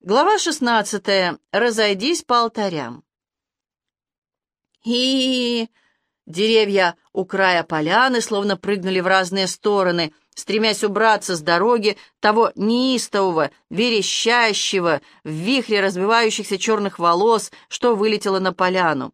Глава 16. Разойдись по алтарям. И деревья у края поляны словно прыгнули в разные стороны, стремясь убраться с дороги того неистового, верещащего, в вихре развивающихся черных волос, что вылетело на поляну.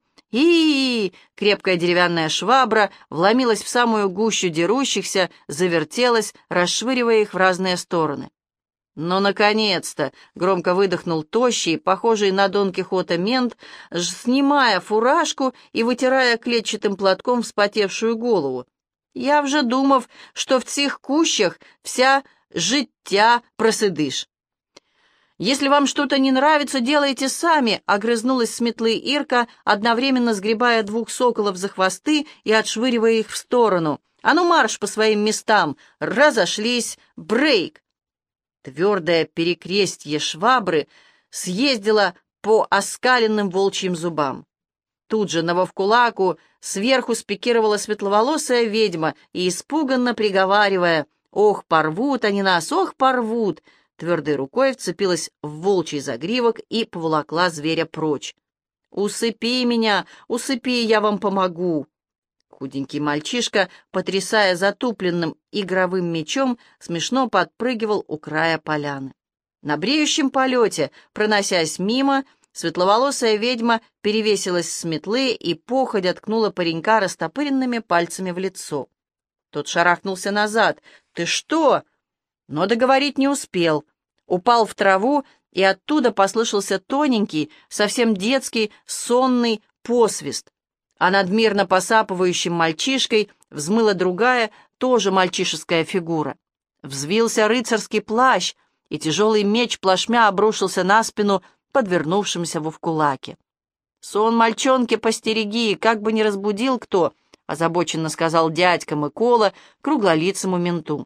И крепкая деревянная швабра вломилась в самую гущу дерущихся, завертелась, расшвыривая их в разные стороны. «Ну, наконец-то!» — громко выдохнул тощий, похожий на Дон Кихота мент, снимая фуражку и вытирая клетчатым платком вспотевшую голову. «Я вже думав, что в цих кущах вся життя просидиш». «Если вам что-то не нравится, делайте сами», — огрызнулась с метлы Ирка, одновременно сгребая двух соколов за хвосты и отшвыривая их в сторону. «А ну марш по своим местам! Разошлись! Брейк!» Твердое перекрестье швабры съездило по оскаленным волчьим зубам. Тут же на Вовкулаку сверху спикировала светловолосая ведьма и, испуганно приговаривая «Ох, порвут они нас, ох, порвут!», твердой рукой вцепилась в волчий загривок и поволокла зверя прочь. «Усыпи меня, усыпи, я вам помогу!» Худенький мальчишка, потрясая затупленным игровым мечом, смешно подпрыгивал у края поляны. На бреющем полете, проносясь мимо, светловолосая ведьма перевесилась с метлы и походя ткнула паренька растопыренными пальцами в лицо. Тот шарахнулся назад. «Ты что?» Но договорить не успел. Упал в траву, и оттуда послышался тоненький, совсем детский, сонный посвист. А над мирно посапывающим мальчишкой взмыла другая, тоже мальчишеская фигура. Взвился рыцарский плащ, и тяжелый меч плашмя обрушился на спину подвернувшимся Вовкулаке. «Сон мальчонки постереги, как бы не разбудил кто», — озабоченно сказал дядька Микола круглолицому менту.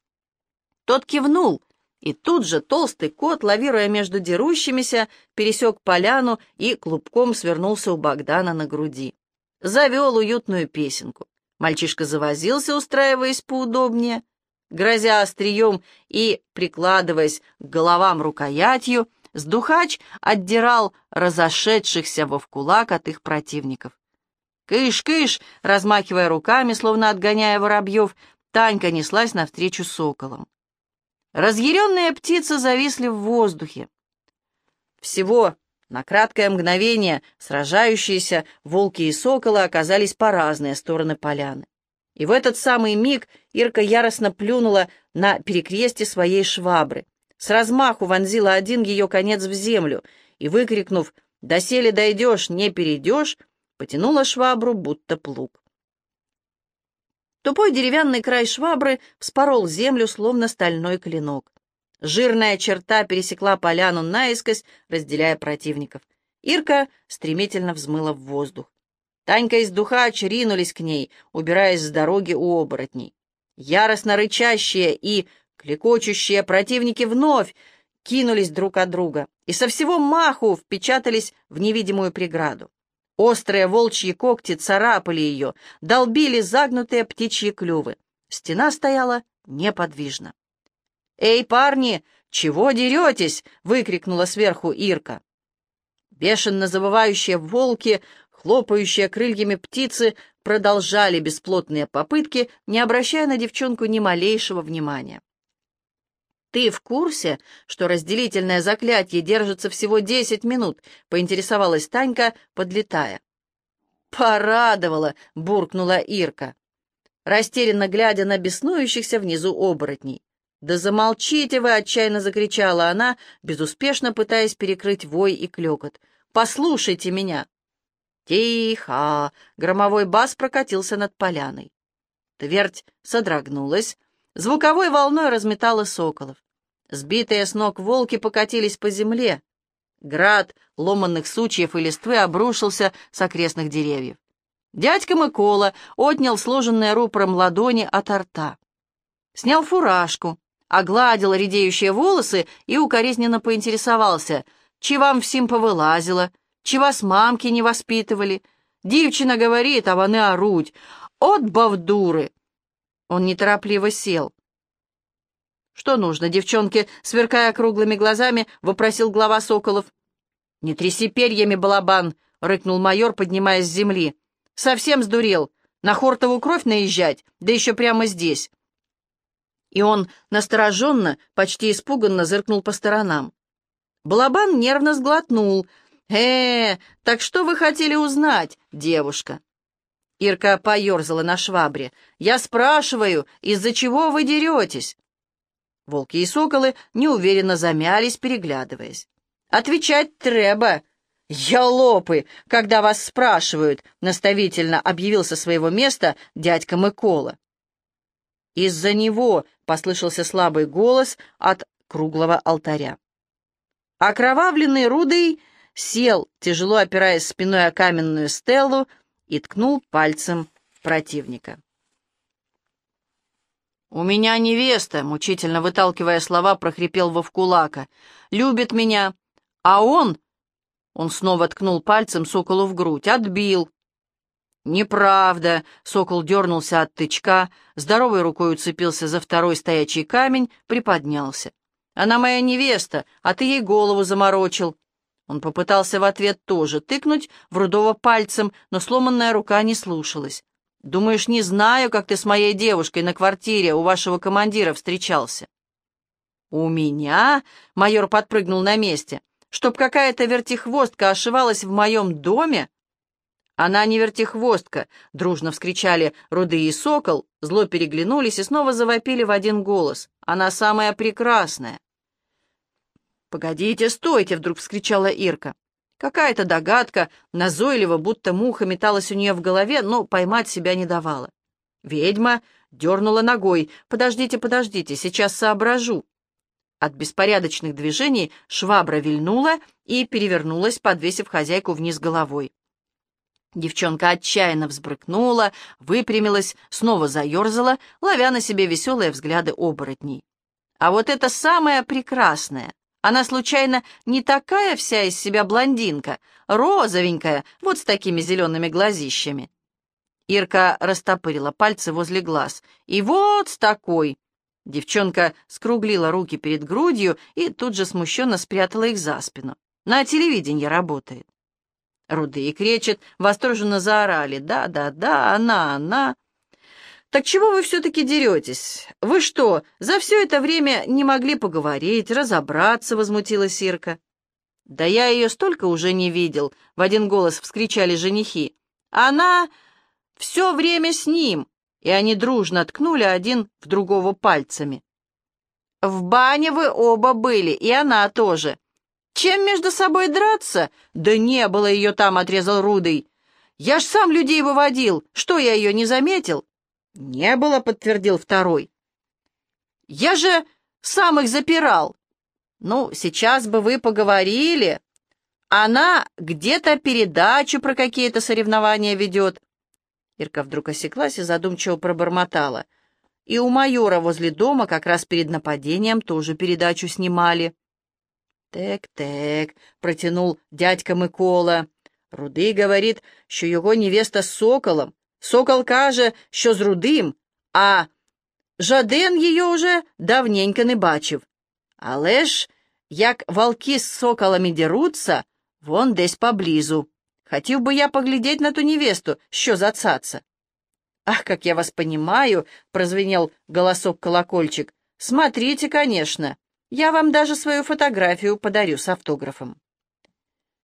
Тот кивнул, и тут же толстый кот, лавируя между дерущимися, пересек поляну и клубком свернулся у Богдана на груди. Завел уютную песенку. Мальчишка завозился, устраиваясь поудобнее. Грозя острием и прикладываясь к головам рукоятью, сдухач отдирал разошедшихся вовкулак от их противников. «Кыш-кыш!» — размахивая руками, словно отгоняя воробьев, Танька неслась навстречу соколам. Разъяренные птицы зависли в воздухе. Всего на краткое мгновение сражающиеся волки и соколы оказались по разные стороны поляны. И в этот самый миг Ирка яростно плюнула на перекрестье своей швабры. С размаху вонзила один ее конец в землю и, выкрикнув «Доселе дойдешь, не перейдешь», потянула швабру, будто плуг. Тупой деревянный край швабры вспорол землю, словно стальной клинок. Жирная черта пересекла поляну наискось, разделяя противников. Ирка стремительно взмыла в воздух. Танька и сдухач ринулись к ней, убираясь с дороги у оборотней. Яростно рычащие и клекочущие противники вновь кинулись друг от друга и со всего маху впечатались в невидимую преграду. Острые волчьи когти царапали ее, долбили загнутые птичьи клювы. Стена стояла неподвижно. «Эй, парни, чего деретесь?» — выкрикнула сверху Ирка. Бешено завывающие волки, хлопающие крыльями птицы продолжали бесплотные попытки, не обращая на девчонку ни малейшего внимания. «Ты в курсе, что разделительное заклятие держится всего 10 минут?» — поинтересовалась Танька, подлетая. «Порадовала!» — буркнула Ирка, растерянно глядя на беснующихся внизу оборотней. «Да замолчите вы!» — отчаянно закричала она, безуспешно пытаясь перекрыть вой и клёкот. «Послушайте меня!» «Тихо!» — громовой бас прокатился над поляной. Твердь содрогнулась, звуковой волной разметала соколов. Сбитые с ног волки покатились по земле. Град ломанных сучьев и листвы обрушился с окрестных деревьев. Дядька Микола отнял сложенные рупором ладони от рта. Снял фуражку, огладил редеющие волосы и укоризненно поинтересовался, «Чи вам всім повилазило? Чи вас мамки не воспитывали? Дівчина говорит, а вони оруть. От бавдуры!» Он неторопливо сел. «Что нужно, девчонки?» — сверкая круглыми глазами, вопросил глава Соколов. «Не тряси перьями, балабан!» — рыкнул майор, поднимаясь с земли. «Совсем сдурел? На Хортову кровь наезжать? Да еще прямо здесь!» И он настороженно, почти испуганно зыркнул по сторонам. Балабан нервно сглотнул. Так что вы хотели узнать, девушка?» Ирка поерзала на швабре. «Я спрашиваю, из-за чего вы деретесь?» Волки и соколы неуверенно замялись, переглядываясь. «Отвечать треба!» «Ёлопы, когда вас спрашивают!» — наставительно объявил со своего места дядька Микола. «Из-за него!» — послышался слабый голос от круглого алтаря. Окровавленный Рудый сел, тяжело опираясь спиной о каменную стелу, и ткнул пальцем противника. «У меня невеста», — мучительно выталкивая слова, прохрипел Вовкулака. «Любит меня, а он...» Он снова ткнул пальцем соколу в грудь. «Отбил». «Неправда», — сокол дернулся от тычка, здоровой рукой уцепился за второй стоячий камень, приподнялся. «Она моя невеста, а ты ей голову заморочил». Он попытался в ответ тоже тыкнуть в Рудого пальцем, но сломанная рука не слушалась. «Думаешь, не знаю, как ты с моей девушкой на квартире у вашего командира встречался?» «У меня?» — майор подпрыгнул на месте. «Чтоб какая-то вертихвостка ошивалась в моем доме?» «Она не вертихвостка!» — дружно вскричали Руды и Сокол, зло переглянулись и снова завопили в один голос. «Она самая прекрасная!» «Погодите, стойте!» — вдруг вскричала Ирка. Какая-то догадка, назойливо, будто муха металась у нее в голове, но поймать себя не давала. Ведьма дернула ногой. «Подождите, подождите, сейчас соображу». От беспорядочных движений швабра вильнула и перевернулась, подвесив хозяйку вниз головой. Девчонка отчаянно взбрыкнула, выпрямилась, снова заерзала, ловя на себе веселые взгляды оборотней. «А вот это самое прекрасное! Она, случайно, не такая вся из себя блондинка, розовенькая, вот с такими зелеными глазищами?» Ирка растопырила пальцы возле глаз. «И вот с такой!» Девчонка скруглила руки перед грудью и тут же смущенно спрятала их за спину. «На телевидении работает». Руды и Кречет восторженно заорали. «Да, она!» «Так чего вы все-таки деретесь? Вы что, за все это время не могли поговорить, разобраться?» — возмутилась Ирка. «Да я ее столько уже не видел!» — в один голос вскричали женихи. «Она все время с ним!» И они дружно ткнули один в другого пальцами. «В бане вы оба были, и она тоже. Чем между собой драться?» «Да не было ее там!» — отрезал Рудый. «Я ж сам людей выводил! Что, я ее не заметил?» «Не было», — подтвердил второй. «Я же сам их запирал». «Ну, сейчас бы вы поговорили. Она где-то передачу про какие-то соревнования ведет». Ирка вдруг осеклась и задумчиво пробормотала. «И у майора возле дома как раз перед нападением тоже передачу снимали». «Тек-тек», — протянул дядька Микола. «Рудий говорить, що його невеста з соколом. Сокол каже, що з Рудим, а жаден її уже давненько не бачив. Але ж, як валки з соколами деруться, вон десь поблизу. Хотів би я поглядеть на ту невесту, що за цаца». «Ах, как я вас понимаю», — прозвенел голосок-колокольчик. «Смотрите, конечно. Я вам даже свою фотографию подарю с автографом».